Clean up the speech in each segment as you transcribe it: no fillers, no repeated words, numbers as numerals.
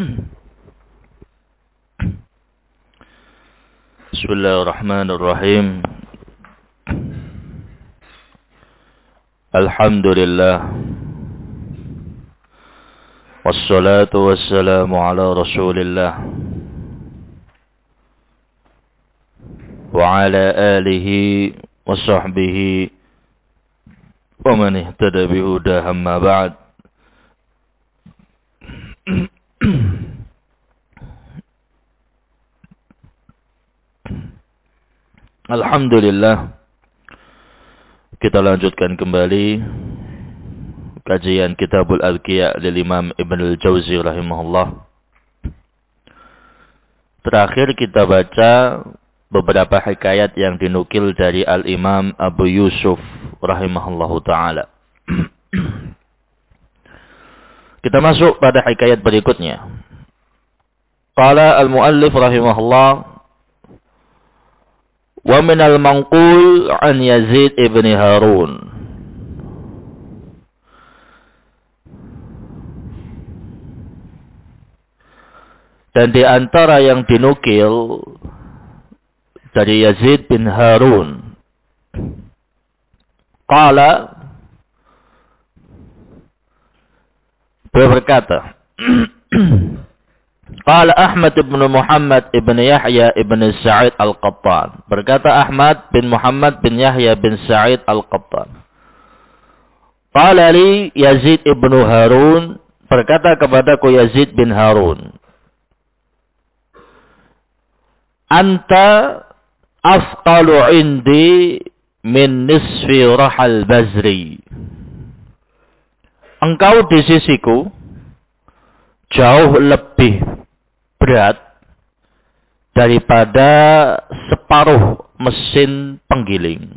Bismillahirrahmanirrahim. Alhamdulillah. Wassalatu wassalamu ala Rasulillah wa ala alihi wa sahbihi wa man ihtada bihudah, amma ba'd. Alhamdulillah, kita lanjutkan kembali kajian Kitabul Adqiya dari Imam Ibn al-Jawzi rahimahullah. Terakhir kita baca beberapa hikayat yang dinukil dari Al-Imam Abu Yusuf rahimahullahu ta'ala. Kita masuk pada hikayat berikutnya. Qala al-muallif rahimahullah, wa minal manqul an Yazid ibn Harun. Dan di antara yang dinukil dari Yazid bin Harun, qala, beliau berkata, qala Ahmad bin Muhammad ibn Yahya ibn Sa'id al-Qattan. Berkata Ahmad bin Muhammad bin Yahya bin Sa'id al-Qattan. Qala li Yazid ibn Harun. Berkata kepadaku Yazid bin Harun, anta afqalu indi min nisfi rahal bazri. Engkau di sisiku jauh lebih berat daripada separuh mesin penggiling.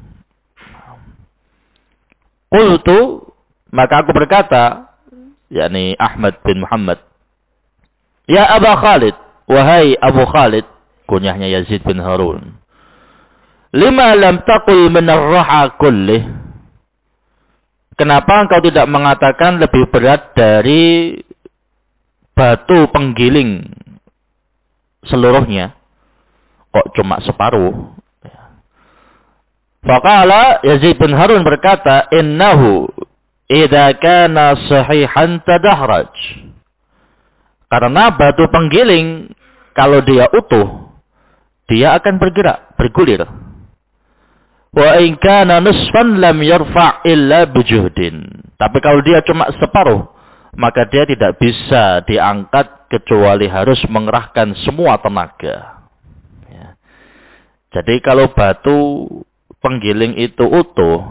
Qultu, maka aku berkata, yakni Ahmad bin Muhammad, ya Aba Khalid, wahai Abu Khalid, kunyahnya Yazid bin Harun, lima lam taqul min ar-raha kullih. Kenapa engkau tidak mengatakan lebih berat dari batu penggiling seluruhnya? Kok cuma separuh? Faqala, Yazid bin Harun berkata, innahu idza kana sahihan tadahraj. Karena batu penggiling kalau dia utuh, dia akan bergerak, bergulir. Wa in kana nisfan lam yarfa' illa bijuhdin. Tapi kalau dia cuma separuh, maka dia tidak bisa diangkat kecuali harus mengerahkan semua tenaga. Ya. Jadi kalau batu penggiling itu utuh,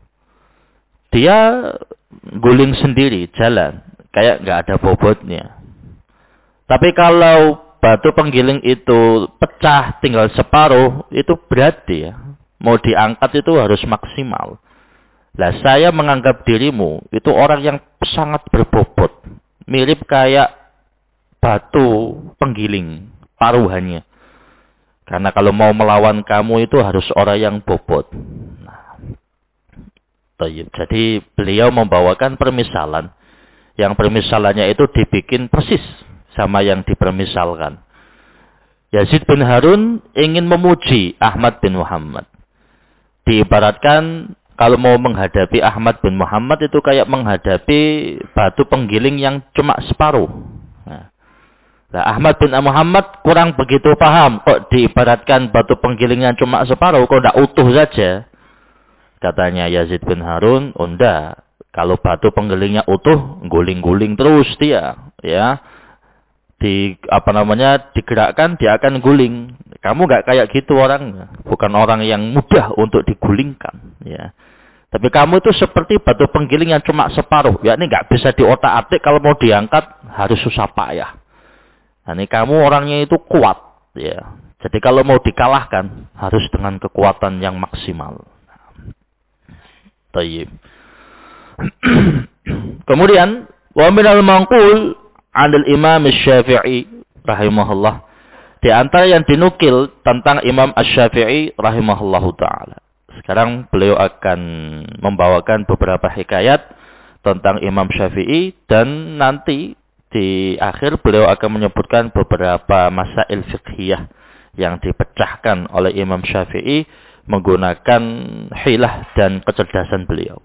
dia guling sendiri, jalan, kayak nggak ada bobotnya. Tapi kalau batu penggiling itu pecah, tinggal separuh, itu berarti ya, mau diangkat itu harus maksimal. Lah saya menganggap dirimu itu orang yang sangat berbobot, mirip kayak batu penggiling paruhannya. Karena kalau mau melawan kamu itu harus orang yang bobot. Nah, jadi beliau membawakan permisalan. Yang permisalannya itu dibikin persis sama yang dipermisalkan. Yazid bin Harun ingin memuji Ahmad bin Muhammad. Diibaratkan kalau mau menghadapi Ahmad bin Muhammad itu kayak menghadapi batu penggiling yang cuma separuh. Nah, Ahmad bin Muhammad kurang begitu paham. Kok diibaratkan batu penggiling yang cuma separuh, kok tidak utuh saja? Katanya Yazid bin Harun, oh enggak. Kalau batu penggilingnya utuh, guling-guling terus dia, ya. Digerakkan, dia akan guling. Kamu nggak kayak gitu orang, bukan orang yang mudah untuk digulingkan, ya. Tapi kamu itu seperti batu penggiling yang cuma separuh, ya, ini nggak bisa diotak-atik, kalau mau diangkat harus susah payah. Nah, ini kamu orangnya itu kuat, ya. Jadi kalau mau dikalahkan harus dengan kekuatan yang maksimal. Tayyib. Kemudian wa minal manqul 'anil Imam Asy-Syafi'i rahimahullah, di antara yang dinukil tentang Imam Asy-Syafi'i rahimahullahu taala. Sekarang beliau akan membawakan beberapa hikayat tentang Imam Syafi'i dan nanti di akhir beliau akan menyebutkan beberapa masail fiqhiyah yang dipecahkan oleh Imam Syafi'i menggunakan hilah dan kecerdasan beliau.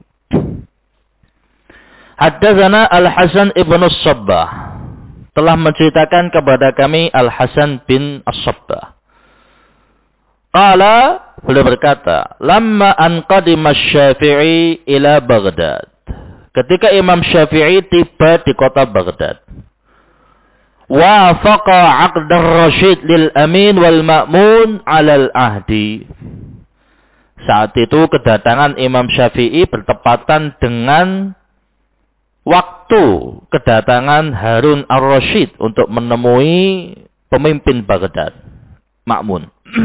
Haddatsana Al-Hasan ibn As-Sabbah, telah menceritakan kepada kami Al-Hasan bin As-Sabbah. Qala, beliau berkata, lamma an qadima Syafi'i ila Baghdad. Ketika Imam Syafi'i tiba di kota Baghdad. Wafaqa 'aqd ar-Rasyid lil Amin wal Ma'mun 'alal ahdi. Saat itu kedatangan Imam Syafi'i bertepatan dengan waktu kedatangan Harun ar-Rasyid untuk menemui pemimpin Baghdad, Ma'mun.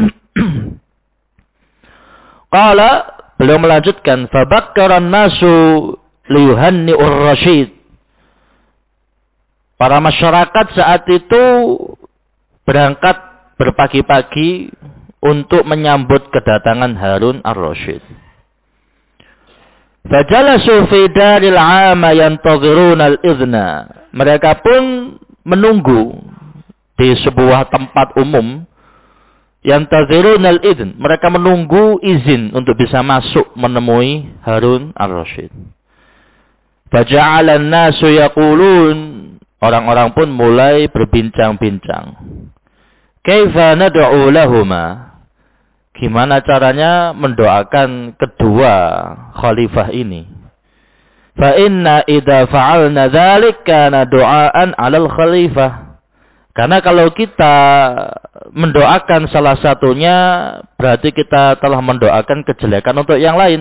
Qala, beliau melanjutkan, fabakkaran nasu liyuhanni'ur Rasyid. Para masyarakat saat itu berangkat berpagi-pagi untuk menyambut kedatangan Harun ar-Rasyid. Fajalasu fi daril 'ama yantaziruna al-idhna. Mereka pun menunggu di sebuah tempat umum, yantaziruna al-idhn. Mereka menunggu izin untuk bisa masuk menemui Harun ar-Rasyid. Faja'ala an-nasu yaqulun, orang-orang pun mulai berbincang-bincang. Kaifa nad'u lahuma? Gimana caranya mendoakan kedua khalifah ini? Fa inna idza fa'alna dzalik kana du'aan 'alal khalifah. Karena kalau kita mendoakan salah satunya, berarti kita telah mendoakan kejelekan untuk yang lain.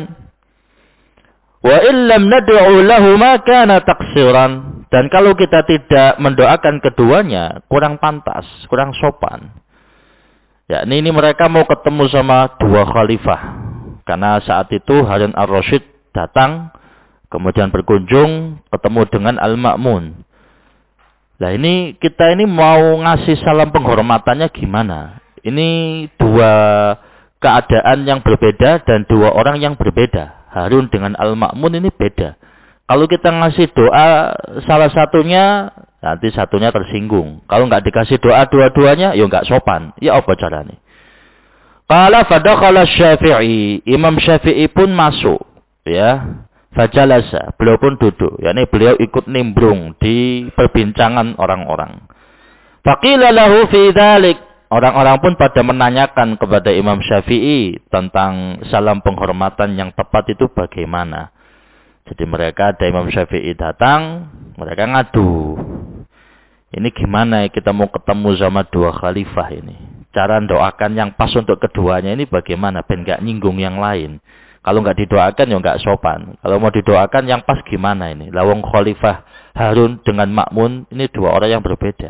Wa illam nad'u lahuma kana taqsiran. Dan kalau kita tidak mendoakan keduanya, kurang pantas, kurang sopan. Ya, ini mereka mau ketemu sama dua khalifah. Karena saat itu Harun ar-Rasyid datang, kemudian berkunjung, ketemu dengan Al-Ma'mun. Nah, kita mau ngasih salam penghormatannya gimana? Ini dua keadaan yang berbeda dan dua orang yang berbeda. Harun dengan Al-Ma'mun ini beda. Kalau kita ngasih doa salah satunya, nanti satunya tersinggung. Kalau nggak dikasih doa dua-duanya, ya nggak sopan. Ya apa caranya? Qala fadakhala Syafi'i. Imam Syafi'i pun masuk. Ya. Fajalasa. Beliau pun duduk. Yani beliau ikut nimbrung di perbincangan orang-orang. Faqila lahu fi dzalik. Orang-orang pun pada menanyakan kepada Imam Syafi'i tentang salam penghormatan yang tepat itu bagaimana. Jadi mereka, ada Imam Syafi'i datang, mereka ngadu. Ini gimana ya kita mau ketemu sama dua khalifah ini? Cara doakan yang pas untuk keduanya ini bagaimana? Ben gak nyinggung yang lain. Kalau nggak didoakan ya nggak sopan. Kalau mau didoakan yang pas gimana ini? Lawang khalifah Harun dengan Ma'mun ini dua orang yang berbeda.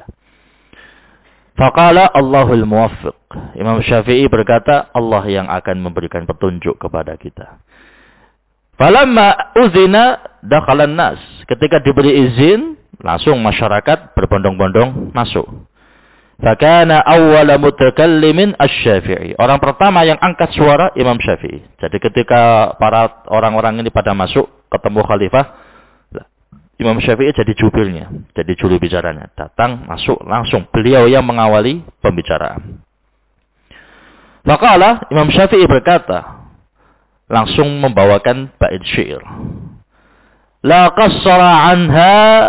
Faqala Allahul muwaffiq. Imam Syafi'i berkata, Allah yang akan memberikan petunjuk kepada kita. Falamma uzina dakhalan nas. Ketika diberi izin, langsung masyarakat berbondong-bondong masuk. Fakana awwala mutakallimin asy-Syafi'i. Orang pertama yang angkat suara Imam Syafi'i. Jadi ketika para orang-orang ini pada masuk ketemu khalifah, Imam Syafi'i jadi jubirnya, jadi juru bicaranya. Datang, masuk, langsung beliau yang mengawali pembicaraan. Maka Imam Syafi'i berkata, langsung membawakan bait syair. La qassara anha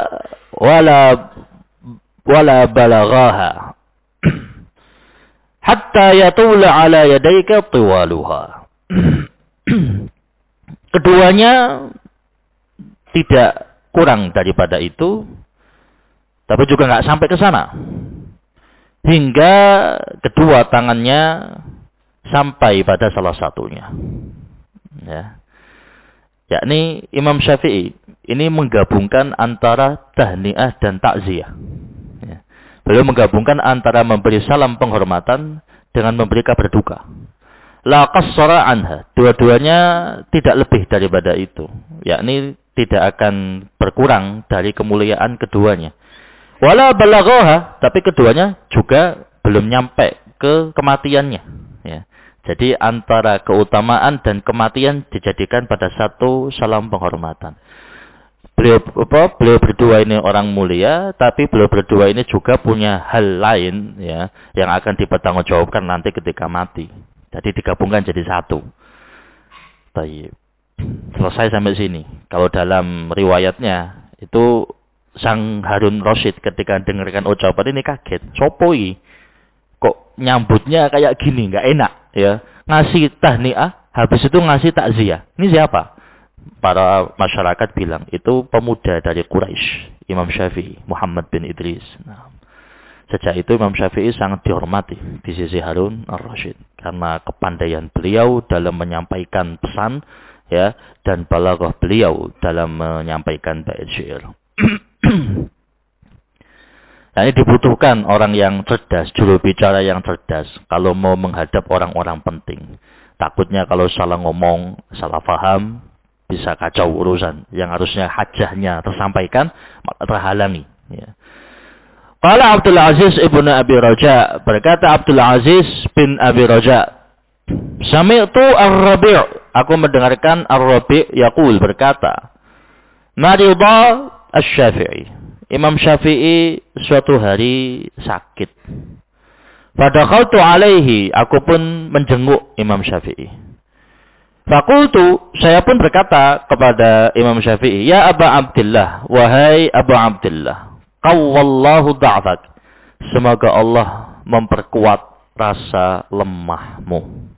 wala balaghaha hatta yatula ala yadayka tiwaluha. Keduanya tidak kurang daripada itu, tapi juga nggak sampai ke sana. Hingga kedua tangannya sampai pada salah satunya. Ya. Yakni Imam Syafi'i ini menggabungkan antara tahniah dan takziah. Ya. Beliau menggabungkan antara memberi salam penghormatan dengan memberi kabar duka. La qassara anha. Dua-duanya tidak lebih daripada itu. Yakni tidak akan berkurang dari kemuliaan keduanya. Wala balaghaha, tapi keduanya juga belum nyampe ke kematiannya. Ya. Jadi antara keutamaan dan kematian dijadikan pada satu salam penghormatan. Beliau berdua ini orang mulia, tapi beliau berdua ini juga punya hal lain ya yang akan dipertanggungjawabkan nanti ketika mati. Jadi digabungkan jadi satu. Baik. Selesai sampai sini. Kalau dalam riwayatnya itu Sang Harun Rasyid ketika dengarkan ucapan ini kaget. Sopo iki? Kok nyambutnya kayak gini, nggak enak ya. Ngasih tahniah, habis itu ngasih takziah. Ini siapa? Para masyarakat bilang itu pemuda dari Quraisy, Imam Syafi'i, Muhammad bin Idris. Nah, sejak itu Imam Syafi'i sangat dihormati di sisi Harun ar-Rasyid karena kepandaian beliau dalam menyampaikan pesan ya dan balaghah beliau dalam menyampaikan bait syair. Nah, ini dibutuhkan orang yang cerdas, juru bicara yang cerdas kalau mau menghadap orang-orang penting. Takutnya kalau salah ngomong, salah paham, bisa kacau urusan yang harusnya hajahnya tersampaikan terhalangi ya. Qala Abdul Aziz ibnu Abi Raja, berkata Abdul Aziz bin Abi Raja, sami'tu Ar-Rabi', aku mendengarkan Ar-Rabi' yaqul, berkata, marida Asy-Syafi'i, Imam Syafi'i suatu hari sakit. Fadakhaltu alaihi, aku pun menjenguk Imam Syafi'i. Fakultu, saya pun berkata kepada Imam Syafi'i, ya Aba Abdillah, wahai Abu Abdillah, qawwallahu da'fak, semoga Allah memperkuat rasa lemahmu.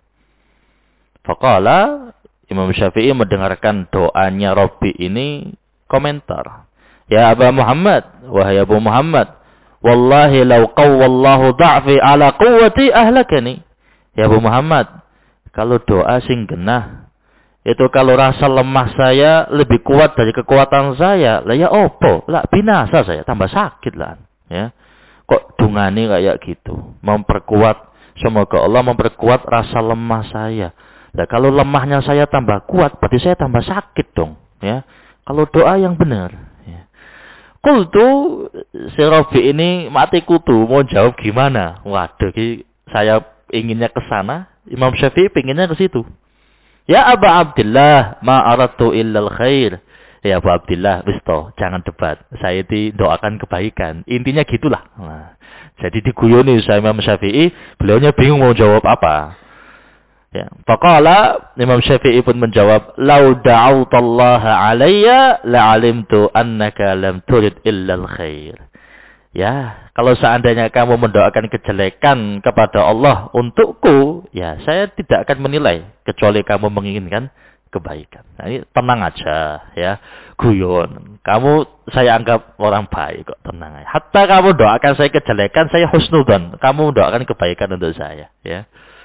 Faqala, Imam Syafi'i mendengarkan doanya Rabi ini komentar, ya Aba Muhammad, wahai Abu Muhammad, wallahi law qawwallahu da'fi ala quwwati ahlakani. Ya Abu Muhammad, kalau doa sing genah, itu kalau rasa lemah saya lebih kuat dari kekuatan saya, lah ya opo, lah binasa saya, tambah sakit lah. Ya, kok dungani kayak gitu, memperkuat, semoga Allah memperkuat rasa lemah saya. Lah kalau lemahnya saya tambah kuat, berarti saya tambah sakit dong. Ya, kalau doa yang benar. Ya. Qultu, si Rabi ini mati kutu, mau jawab gimana? Waduh, saya inginnya ke sana. Imam Syafi'i pinginnya ke situ. Ya Aba Abdillah, ma aradtu illal khair. Ya Abu Abdillah, wis toh, jangan debat. Saya doakan kebaikan. Intinya gitulah. Nah, jadi diguyoni sama Imam Syafi'i, beliaunya bingung mau jawab apa. Ya, faqala Imam Syafi'i pun menjawab, "Lau da'awtallaha 'alayya la'alimtu annaka lam turid illal khair." Ya, kalau seandainya kamu mendoakan kejelekan kepada Allah untukku, ya saya tidak akan menilai kecuali kamu menginginkan kebaikan. Nah, ini tenang aja ya, guyon. Kamu saya anggap orang baik kok, tenang aja. Hatta kamu doakan saya kejelekan, saya husnudzon. Kamu doakan kebaikan untuk saya, ya.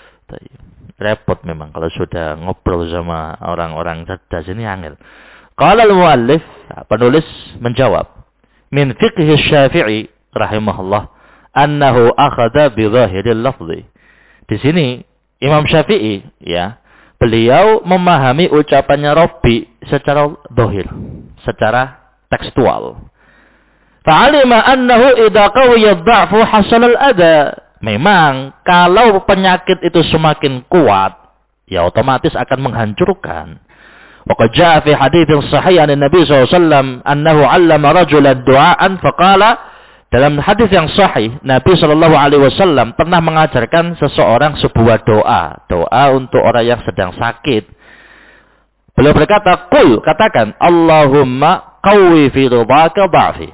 Repot memang kalau sudah ngobrol sama orang-orang cerdas ini angel. Qala al-muallif, penulis menjawab, min fiqhi Syafi'i rahimahullah annahu akhadha bi dhahiril lafzi. Di sini Imam Syafi'i ya, beliau memahami ucapannya Rabi secara zahir, secara tekstual. Fa'alima annahu idza qawiya ad-dha'fu hasala al-adha. Memang kalau penyakit itu semakin kuat, ya otomatis akan menghancurkan. Wa qad jaa'a fi haditsin sahih an Nabi sallallahu alaihi wasallam annahu 'allama rajulan du'aan faqala, dalam hadis yang sahih Nabi sallallahu alaihi wasallam pernah mengajarkan seseorang sebuah doa untuk orang yang sedang sakit. Beliau berkata, "Qul," katakan, "Allahumma qawwi fi ridhaka dha'fi."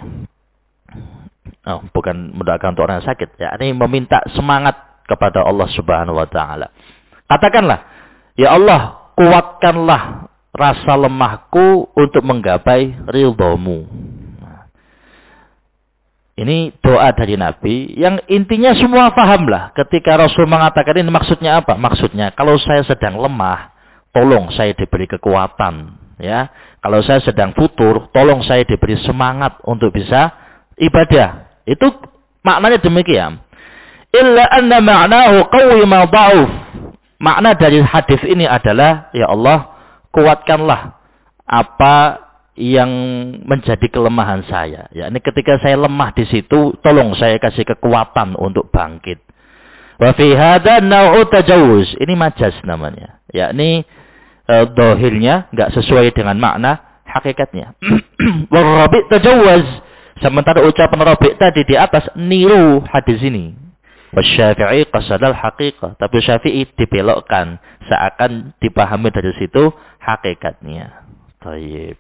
Oh, bukan mendoakan untuk orang yang sakit, ya, ini meminta semangat kepada Allah Subhanahu wa taala. Katakanlah, "Ya Allah, kuatkanlah rasa lemahku untuk menggapai ridhamu." Ini doa dari Nabi yang intinya semua pahamlah. Ketika Rasul mengatakan ini maksudnya apa? Maksudnya kalau saya sedang lemah, tolong saya diberi kekuatan, ya. Kalau saya sedang futur, tolong saya diberi semangat untuk bisa ibadah. Itu maknanya demikian. Illa anna ma'nahu qawwi ma dha'uf. Makna dari hadis ini adalah, ya Allah, kuatkanlah apa yang menjadi kelemahan saya. Ya, ini ketika saya lemah di situ, tolong saya kasih kekuatan untuk bangkit. Wa fi hadza naw'u tajawuz. Ini majas namanya. Yakni dhahirnya enggak sesuai dengan makna hakikatnya. Warabi' tajawaz. Sementara ucapan Rabi' tadi di atas niru hadis ini. Wasyafi'i qasadal haqiqah. Tapi Syafi'i dibelokkan seakan dipahami dari situ hakikatnya. Baik.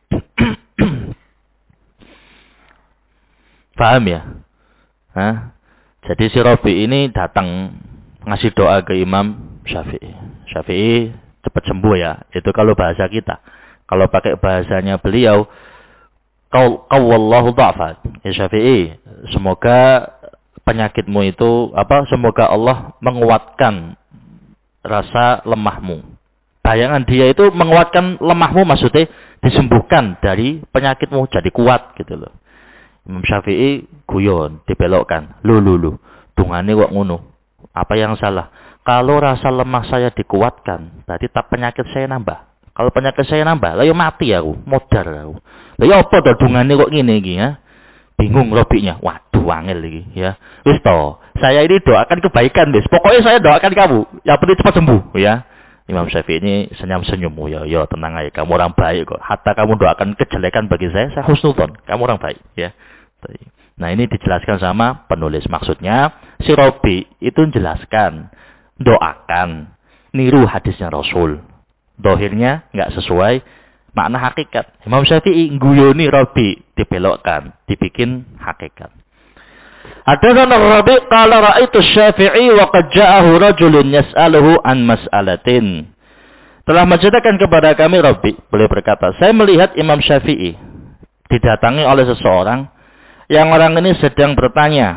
Paham ya? Hah? Jadi si Rabi' ini datang ngasih doa ke Imam Syafi'i. Syafi'i cepat sembuh ya. Itu kalau bahasa kita. Kalau pakai bahasanya beliau, qawwallahu dha'fak. Ya Syafi'i, semoga penyakitmu itu semoga Allah menguatkan rasa lemahmu. Bayangan dia itu menguatkan lemahmu, maksudnya disembuhkan dari penyakitmu jadi kuat gitu loh. Imam Syafi'i guyon, dibelokkan. Lu. Dungane kok ngono. Apa yang salah? Kalau rasa lemah saya dikuatkan, berarti tak penyakit saya nambah. Kalau penyakit saya nambah, lah yo mati aku, modar aku. Lah yo apa to dungane kok ngene iki ya? Bingung Robinya. Waduh, angel iki ya. Wis to, saya ini doakan kebaikan, wis. Pokoknya saya doakan kamu, yang penting cepat sembuh ya. Imam Syafi'i ini senyum-senyum, ya tenang aja, kamu orang baik kok. Hatta kamu doakan kejelekan bagi saya husnudzon. Kamu orang baik ya. Nah, ini dijelaskan sama penulis. Maksudnya si Robi itu menjelaskan, doakan, niru hadisnya Rasul. Dohirnya nggak sesuai makna hakikat. Imam Syafi'i guyoni Robi, dibelokkan, dibikin hakikat. Hadatsana Rabi qala ra'aitu Syafi'i wa qad ja'ahu rajulun yas'aluhu an mas'alatin. Telah menceritakan kepada kami Rabi, beliau berkata, saya melihat Imam Syafi'i didatangi oleh seseorang yang orang ini sedang bertanya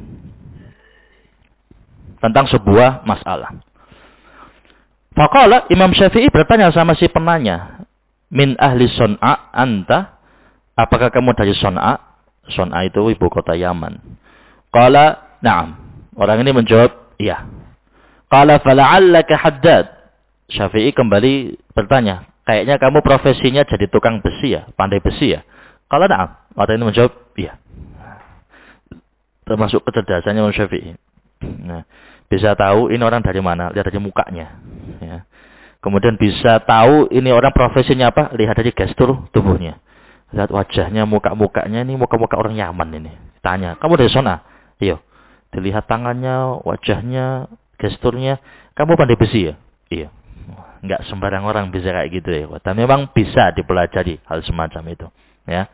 tentang sebuah masalah. Faqala, Imam Syafi'i bertanya sama si penanya, min ahli Son'a anta? Apakah kamu dari Son'a? Son'a itu ibu kota Yaman. Qala, na'am. Orang ini menjawab, iya. Qala fala'allaka haddad. Syafi'i kembali bertanya, kayaknya kamu profesinya jadi tukang besi ya, pandai besi ya. Qala na'am. Orang ini menjawab, iya. Termasuk kecerdasannya Imam Syafi'i. Nah, bisa tahu ini orang dari mana, lihat dari mukanya. Ya. Kemudian bisa tahu ini orang profesinya apa, lihat dari gestur tubuhnya. Lihat wajahnya, muka-mukanya, ini muka-muka orang Yaman ini. Tanya, kamu dari sana? Iya. Dilihat tangannya, wajahnya, gesturnya. Kamu pandai besi ya? Iya. Enggak sembarang orang bisa kayak gitu ya. Dan memang bisa dipelajari hal semacam itu. Ya.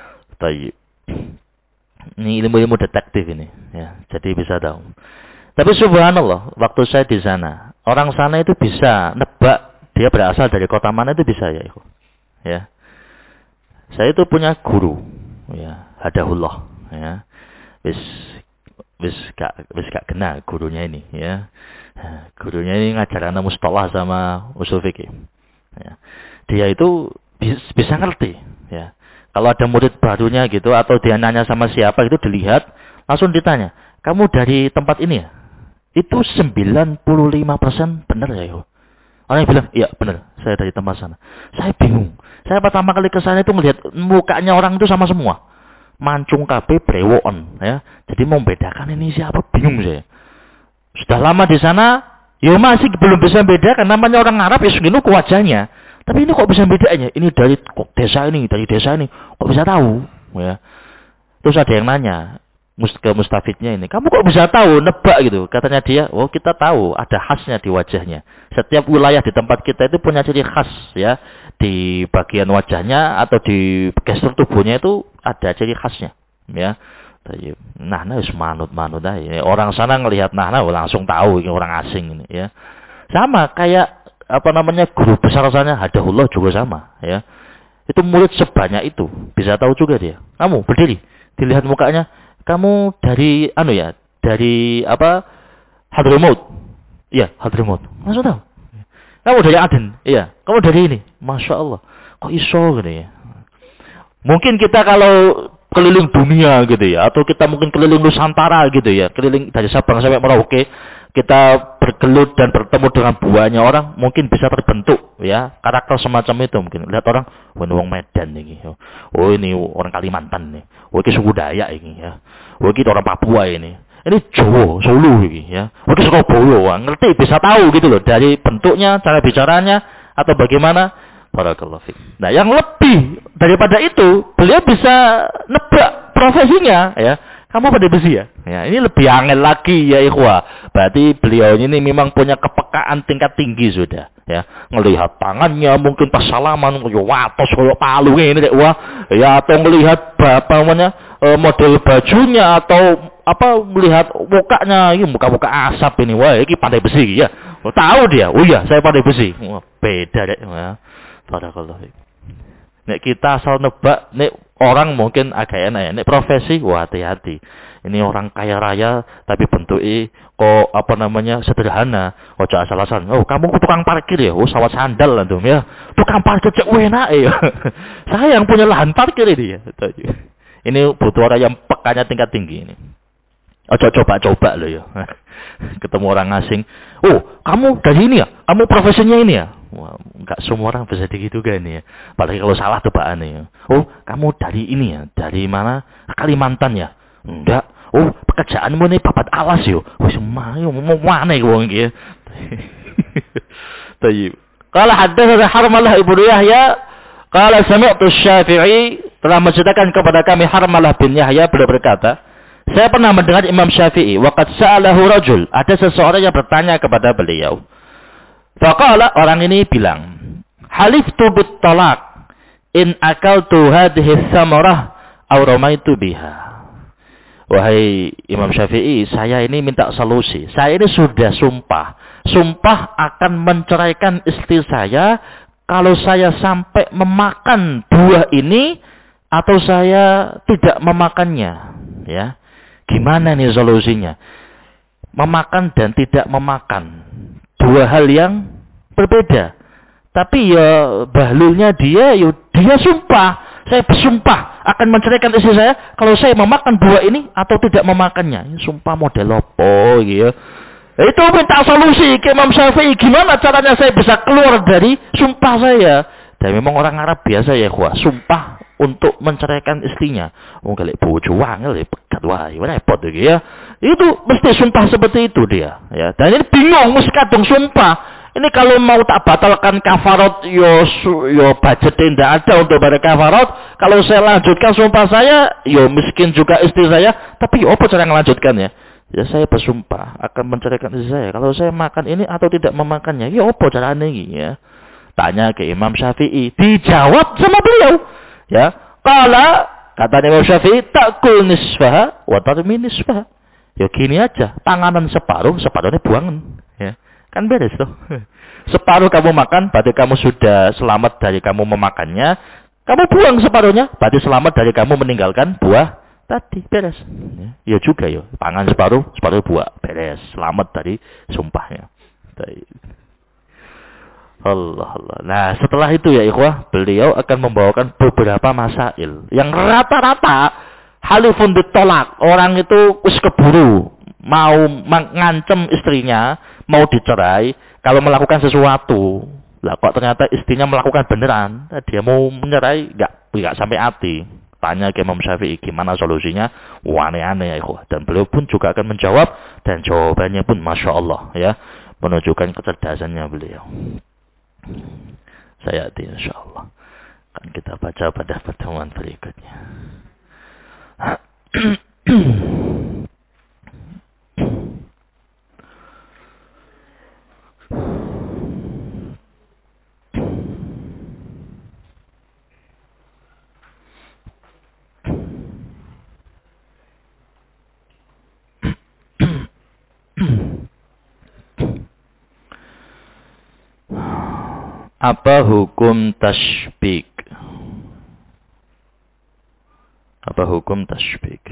Ini ilmu-ilmu detektif ini. Ya. Jadi bisa tahu. Tapi subhanallah, waktu saya di sana, orang sana itu bisa nebak dia berasal dari kota mana itu bisa ya. Ya. Saya itu punya guru, ya, hadahullah, ya. Wis gak kena gurunya ini, ya. Gurunya ini ngajar anak mustalah sama usul fikih. Ya. Dia itu bisa ngerti, ya. Kalau ada murid barunya gitu atau dia nanya sama siapa itu dilihat, langsung ditanya, "Kamu dari tempat ini ya?" Itu 95% benar ya. Orang yang bilang, "Iya, benar. Saya dari tempat sana." Saya bingung. Saya pertama kali ke sana itu melihat mukanya orang itu sama semua. Mancung kabeh brewon, ya. Jadi mau membedakan ini siapa bingung saya. Sudah lama di sana, ya masih belum bisa bedakan namanya orang Arab ya segini ke wajahnya. Tapi ini kok bisa bedanya? Ini dari desa ini, dari desa ini. Kok bisa tahu, ya. Terus ada yang nanya ke mustafidnya ini, kamu kok bisa tahu, nebak gitu. Katanya dia, oh kita tahu, ada khasnya di wajahnya. Setiap wilayah di tempat kita itu punya ciri khas ya. Di bagian wajahnya atau di gestur tubuhnya itu ada ciri khasnya. Ya. Nah, manut aja. Orang sana ngelihat langsung tahu ini orang asing ini ya. Sama kayak guru besar sana hadahullah juga sama ya. Itu murid sebanyak itu, bisa tahu juga dia. Kamu berdiri, dilihat mukanya, kamu dari dari Hadramaut. Iya, Hadramaut. Langsung tahu. Kamu dari Aden. Iya, kamu dari ini. Masya Allah. Kok iso gitu ya. Mungkin kita kalau keliling dunia gitu ya, atau kita mungkin keliling Nusantara gitu ya, keliling dari Sabang sampai Merauke, kita bergelut dan bertemu dengan banyak orang, mungkin bisa terbentuk ya karakter semacam itu. Mungkin lihat orang, oh ini orang Medan ini, oh ini orang Kalimantan nih, oh ini suku Dayak ini ya, oh ini orang Papua ini Jawa, Solo ini ya, oh ini Surabaya, ngerti, bisa tahu gitu loh dari bentuknya, cara bicaranya atau bagaimana. Barakallahu fiik. Nah, yang lebih daripada itu, beliau bisa nebak profesinya, ya. Kamu pandai besi ya? Ya, ini lebih angel lagi ya ikhwah. Berarti beliau ini memang punya kepekaan tingkat tinggi sudah, ya. Ngelihat tangannya mungkin pas salaman watos koyo palu ini dek wah, ya, atau melihat apa namanya model bajunya atau apa melihat mukanya, ini muka-muka asap ini. Wah, ini pandai besi ya. Oh, tahu dia. Oh iya, saya pandai besi. Wah, beda dek, ya. Barakallahu fiik. Nek kita asal nebak, nek orang mungkin agak enak ya. Nek profesi, wah hati-hati. Ini orang kaya raya, tapi bentuknya kok apa namanya sederhana. Ojo asal-asalan. Oh, kamu tukang parkir ya? Oh, sawat sandal lah tuh ya. Tukang parkir cek enak ya. Saya yang punya lahan parkir ini ya. Ini butuh orang yang pekanya tingkat tinggi ini. Ojo coba-coba loh ya. Ketemu orang asing. Oh, kamu dari ini ya? Kamu profesinya ini ya? Wah, enggak semua orang bisa begitu kan ya. Apalagi kalau salah tebakannya ya. Oh, kamu dari ini ya? Dari mana? Kalimantan ya? Enggak. Oh, pekerjaanmu nih papat alas yo. Oh, semua mau mana wong iki ya. Tayyib. Qala haddatsana Harmalah ibnu Yahya qala sami'tu Syafi'i telah menceritakan kepada kami Harmalah bin Yahya beliau berkata, saya pernah mendengar Imam Syafi'i waqad sa'alahu rajul, ada seseorang yang bertanya kepada beliau. Faqala, orang ini bilang, haliftu bit talaq in akaltu hadhihi tsamarah aw ramaitu biha. Wahai Imam Syafi'i, saya ini minta solusi. Saya ini sudah sumpah akan menceraikan istri saya kalau saya sampai memakan buah ini atau saya tidak memakannya, ya. Gimana nih solusinya? Memakan dan tidak memakan dua hal yang berbeda. Tapi ya bahlulnya dia sumpah. Saya bersumpah akan menceraikan istri saya kalau saya memakan buah ini atau tidak memakannya. Ini sumpah model apa gitu. Itu minta solusi ke Imam Syafi'i. Gimana caranya saya bisa keluar dari sumpah saya? Dan memang orang Arab biasa ya, sumpah untuk menceraikan istrinya. Oh, kalau bojo wangel ya pegat wah, repot gitu ya. Itu mesti sumpah seperti itu dia, ya. Dan ini bingung mesti kadung sumpah. Ini kalau mau tak batalkan kafarat yo budget tidak ada untuk bayar kafarat. Kalau saya lanjutkan sumpah saya, yo miskin juga istri saya, tapi yo apa cara melanjutkan ya? Ya saya bersumpah akan menceraikan istri saya kalau saya makan ini atau tidak memakannya. Ya apa caranya ini ya? Tanya ke Imam Syafi'i, dijawab sama beliau. Ya, kata Imam Syafi'i, takul nisfaha wa tarmi nisfaha. Ya gini aja, tanganan separuhnya buangan. Ya, kan beres tuh. Separuh kamu makan, berarti kamu sudah selamat dari kamu memakannya. Kamu buang separuhnya, berarti selamat dari kamu meninggalkan buah tadi. Beres. Ya juga ya, tangan separuh buah. Beres, selamat dari sumpahnya. Allah. Nah, setelah itu ya ikhwah, beliau akan membawakan beberapa masail yang rata-rata halifun ditolak. Orang itu wis keburu mau ngancem istrinya, mau dicerai kalau melakukan sesuatu. Lah kok ternyata istrinya melakukan beneran, dia mau mencerai enggak sampai hati. Tanya ke Imam Syafi'i gimana solusinya? Wah, aneh-aneh ya ikhwah. Dan beliau pun juga akan menjawab dan jawabannya pun Masya Allah ya, menunjukkan kecerdasannya beliau. Saya insyaallah akan kita baca pada pertemuan berikutnya. Apa hukum tashbik? Apa hukum tashbik?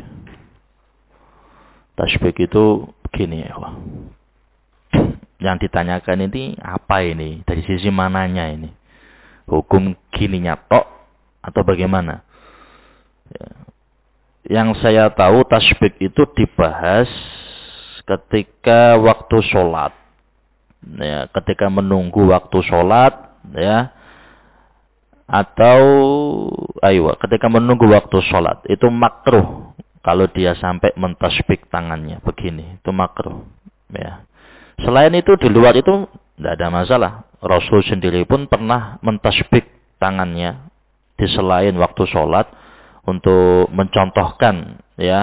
Tashbik itu begini ya, Wah. Yang ditanyakan ini apa ini? Dari sisi mananya ini? Hukum gininya tok atau bagaimana? Ya. Yang saya tahu tashbik itu dibahas ketika waktu sholat. Ya, ketika menunggu waktu sholat, ya, atau ketika menunggu waktu sholat itu makruh kalau dia sampai mentasbik tangannya begini, itu makruh, ya. Selain itu di luar itu tidak ada masalah. Rasul sendiri pun pernah mentasbih tangannya di selain waktu sholat untuk mencontohkan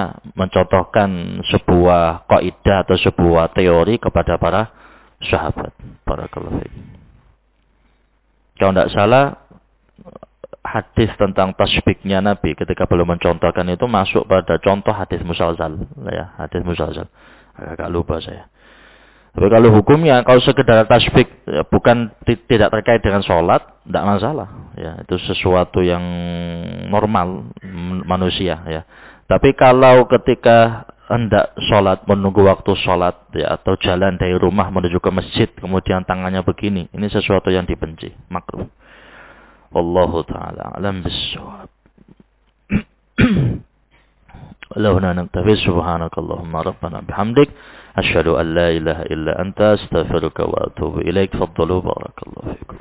sebuah kaidah atau sebuah teori kepada para sahabat. Barakallahu fiik. Kalau tidak salah, hadis tentang tasbihnya Nabi ketika belum mencontohkan itu masuk pada contoh hadis musalsal, ya, hadis musalsal. Agak lupa saya. Tapi kalau hukumnya, kalau sekedar tasbih ya, bukan tidak terkait dengan sholat, tidak masalah. Ya, itu sesuatu yang normal manusia. Ya. Tapi kalau ketika hendak sholat, menunggu waktu sholat, ya, atau jalan dari rumah menuju ke masjid, kemudian tangannya begini, ini sesuatu yang dibenci, makruh. Wallahu ta'ala alam bis-shawab. Allahumma naktafi subhanakallahumma rabbana bihamdik asyhadu an la ilaha illa anta astaghfiruka wa atubu ilaik. Faddalu barakallahu fikum.